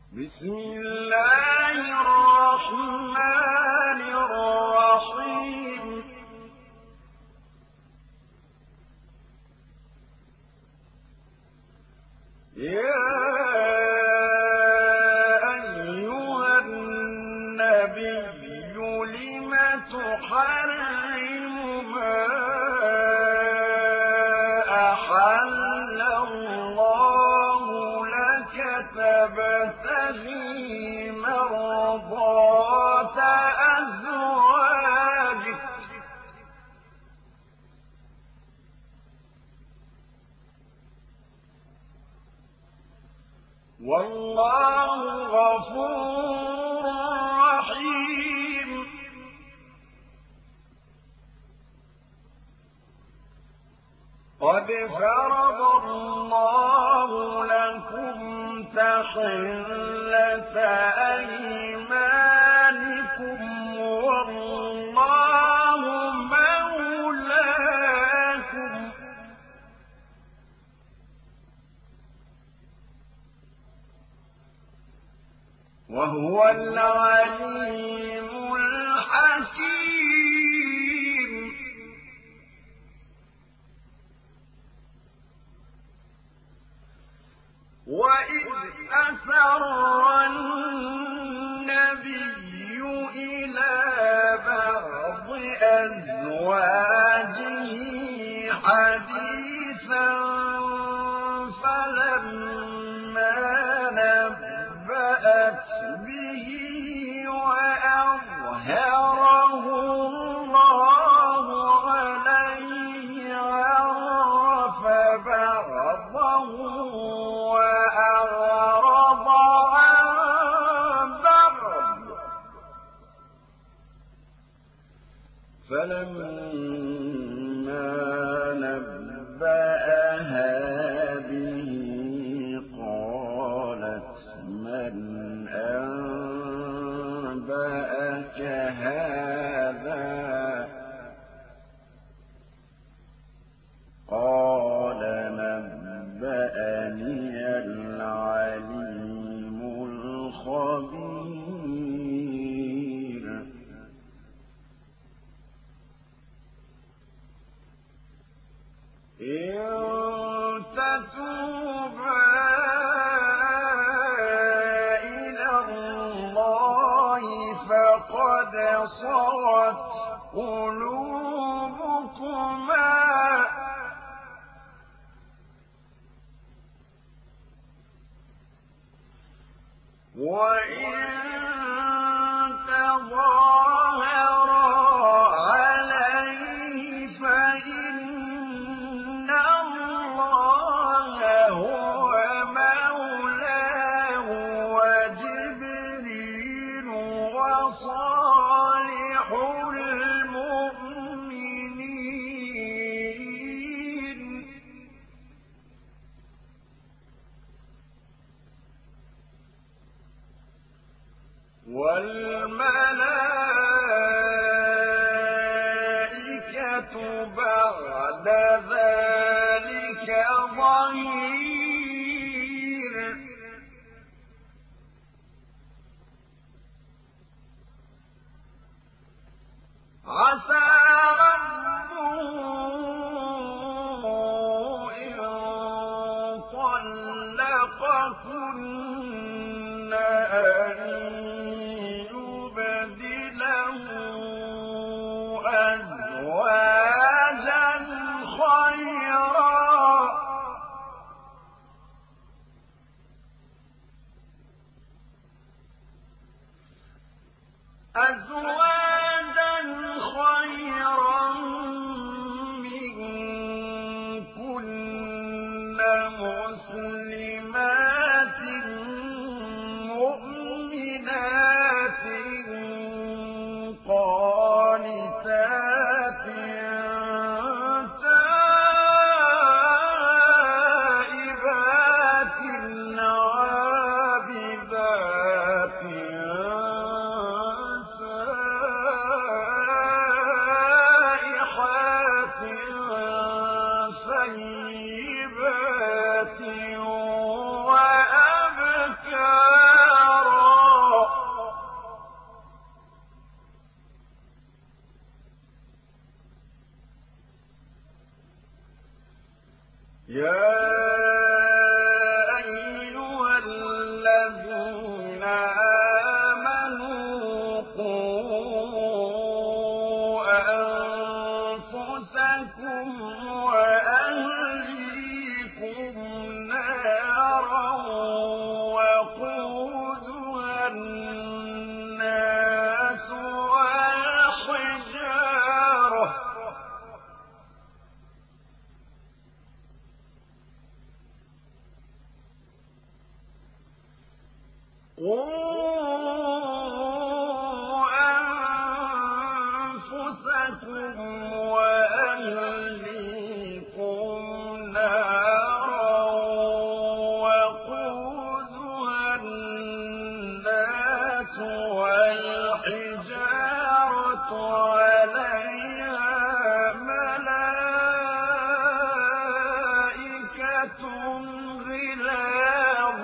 بسم الله الرحمن الرحيم يا أيها النبي لم تحرم ما أحل الله لك تبتغي مرضات أزواجك والله غفور رحيم قد فرض الله لكم تحلة أيمانكم والله مولاكم وهو العليم الحكيم وإذ أسر النبي إلى بعض أزواجه حديثا فلما نبأت به وأظهره الله عليه عرف بعضه وأعرض عن بعض فلما نبأها به قالت من أنبأك هذا قال نبأني العليم الخبير إن تتوبا إلى الله فقد صغت قلوبكما وإن تظاهرا عليه فإن الله هو مولاه وجبريل وصالح المؤمنين والملائكة بعد ذلك ظهير عسى ربه إن طلقكن أن يبدله أزواجا خيرا منكن مسلمات مؤمنات قانتات تائبات عابدات قُوا أَنفُسَكُمْ وَأَهْلِيكُمْ نَارًا وَقُودُهَا النَّاسُ وَالْحِجَارَةُ عَلَيْهَا مَلَائِكَةٌ غِلَاظٌ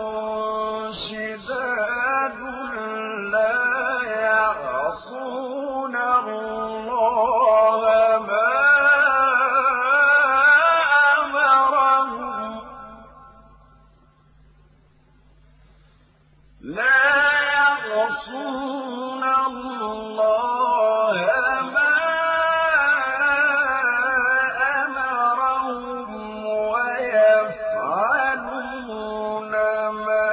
شِدَادٌ لَّا يَعْصُونَ اللَّهَ مَا أَمَرَهُمْ وَيَفْعَلُونَ مَا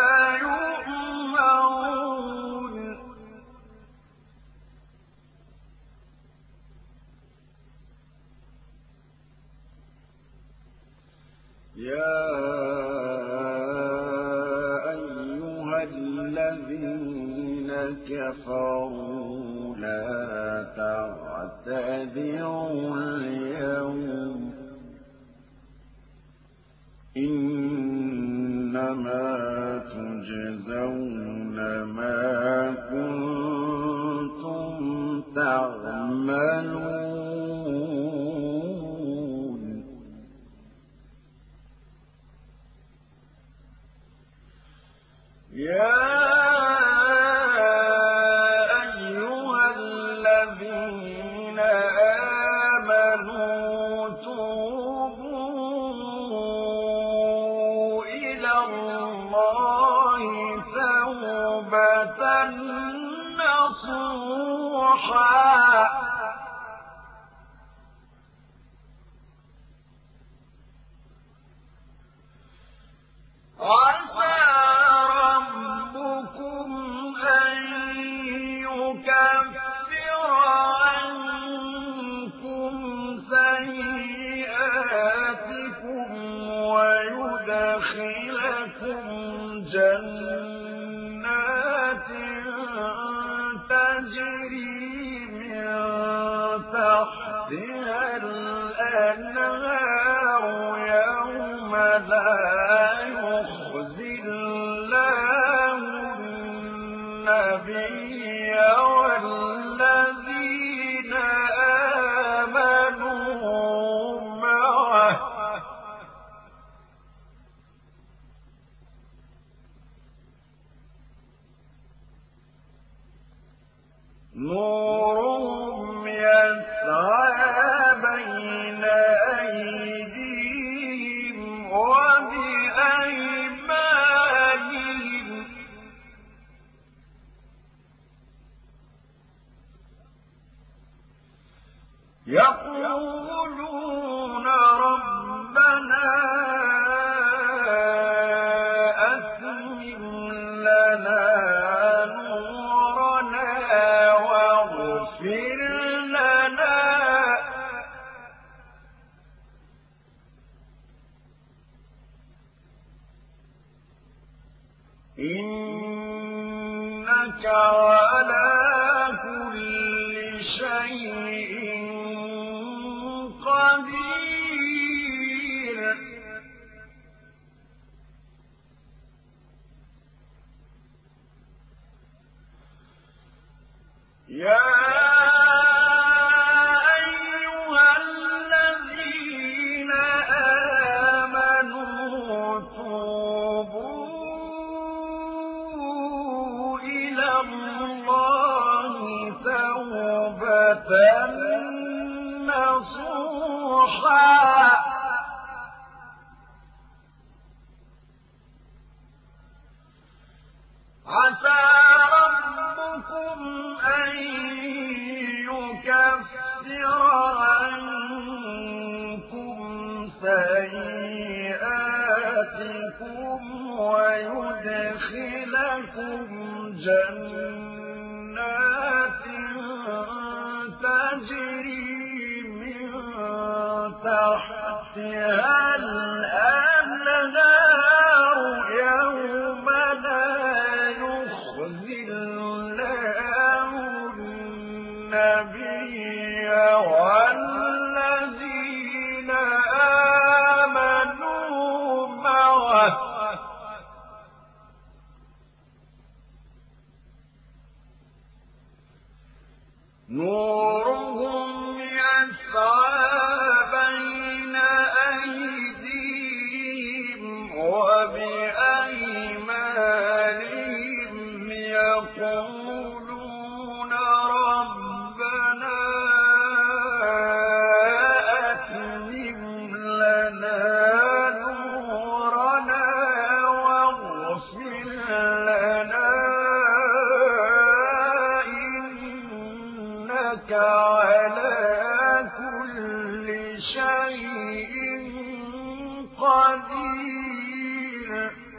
يُؤْمَرُونَ يَا أَيُّهَا الَّذِينَ كَفَرُوا لَا تَعْتَذِرُوا الْيَوْمَ ۖ إِنَّمَا تُجْزَوْنَ مَا كُنتُمْ تَعْمَلُونَ يَا أَيُّهَا الَّذِينَ آمَنُوا توبوا إِلَى اللَّهِ تَوْبَةً نَّصُوحًا عَسَىٰ رَبُّكُمْ أَن يُكَفِّرَ عَنكُمْ سَيِّئَاتِكُمْ وَيُدْخِلَكُمْ جَنَّاتٍ تَجْرِي مِن تَحْتِهَا الْأَنْهَارُ يَوْمَ لَا يُخْزِي اللَّهُ النَّبِيَّ وَالَّذِينَ آمَنُوا مَعَهُ ۖ نُورُهُمْ يَسْعَىٰ بَيْنَ أَيْدِيهِمْ وَبِأَيْمَانِهِمْ ۖ يَقُولُونَ رَبَّنَا أَتْمِمْ لَنَا نُورَنَا وَاغْفِرْ لَنَا إِنَّكَ عَلَىٰ كُلِّ شَيْءٍ قَدِيرٌ يَا أَيُّهَا الَّذِينَ آمَنُوا توبوا إِلَى اللَّهِ تَوْبَةً نَّصُوحًا عَسَىٰ رَبُّكُمْ أَن يُكَفِّرَ عَنكُمْ سَيِّئَاتِكُمْ وَيُدْخِلَكُمْ جَنَّاتٍ تَجْرِي مِن تَحْتِهَا الْأَنْهَارُ يَوْمَ لَا نورهم يسعى بين أيديهم وبأيمانهم يقولون ربنا أتمم لنا نورنا واغفر لنا إنك على كل شيء قدير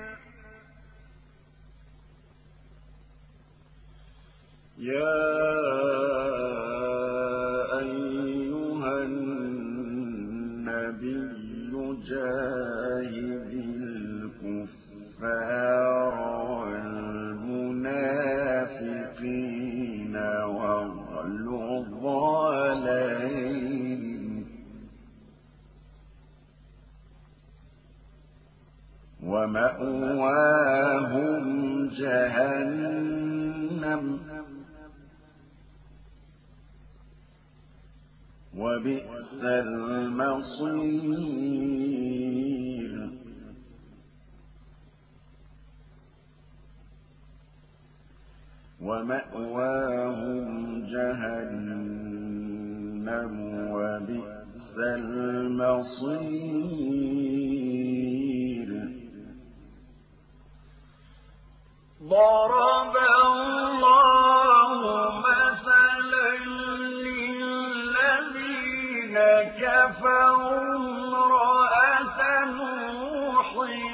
يا أيها النبي جاهد الكفار والمنافقين واغلظ عليهم ومأواهم جهنم وبئس المصير ومأواهم جهنم وبئس المصير ضرب الله مثلا للذين كفروا امرأة نوح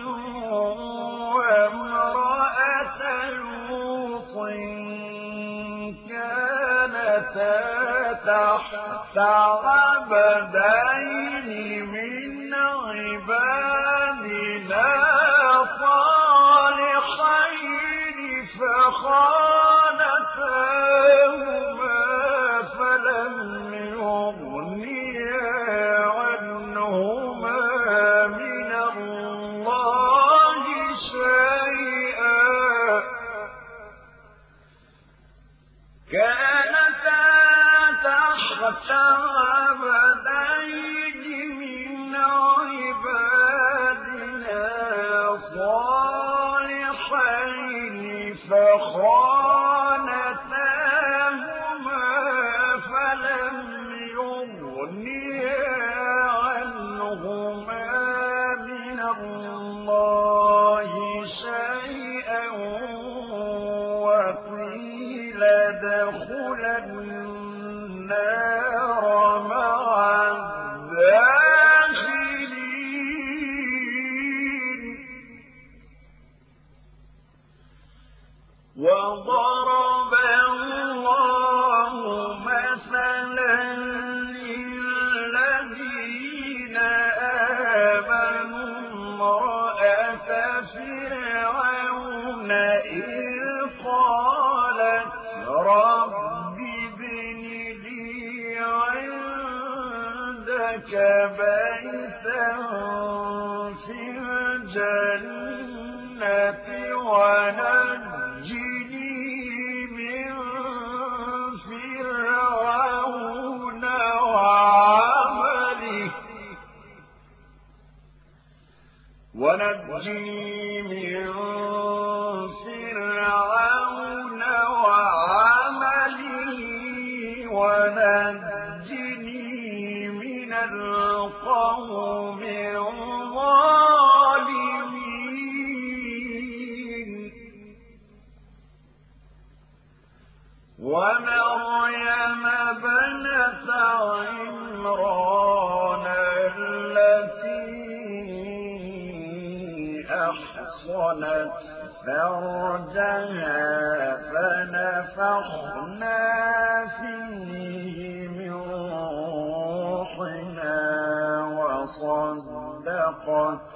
وامرأة لوط كانتا تحت عبدين من عبادنا صالحين فخانتاهما فلم يغنيا عنهما من الله شيئا كانتا تحت عبدين من عبادنا صالحين فخانتاهما فلم يغنيا عنهما من الله شيئا وقيل ادخلا النار مع الداخلين وضرب الله مثلا للذين آمنوا امرأة فرعون إذ قالت رب ابن لي عندك بيتا في الجنة ونجني من فرعون وعمله ونجني من فرعون وعمله ونجني من القوم الظالمين ومريم ابنة عمران التي أحصنت فرجها فنفخنا فيه من روحنا وصدقت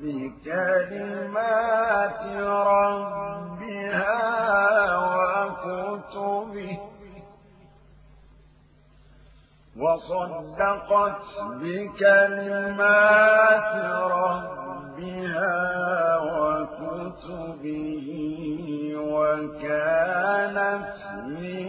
بكلمات ربها وكتبه وكانت من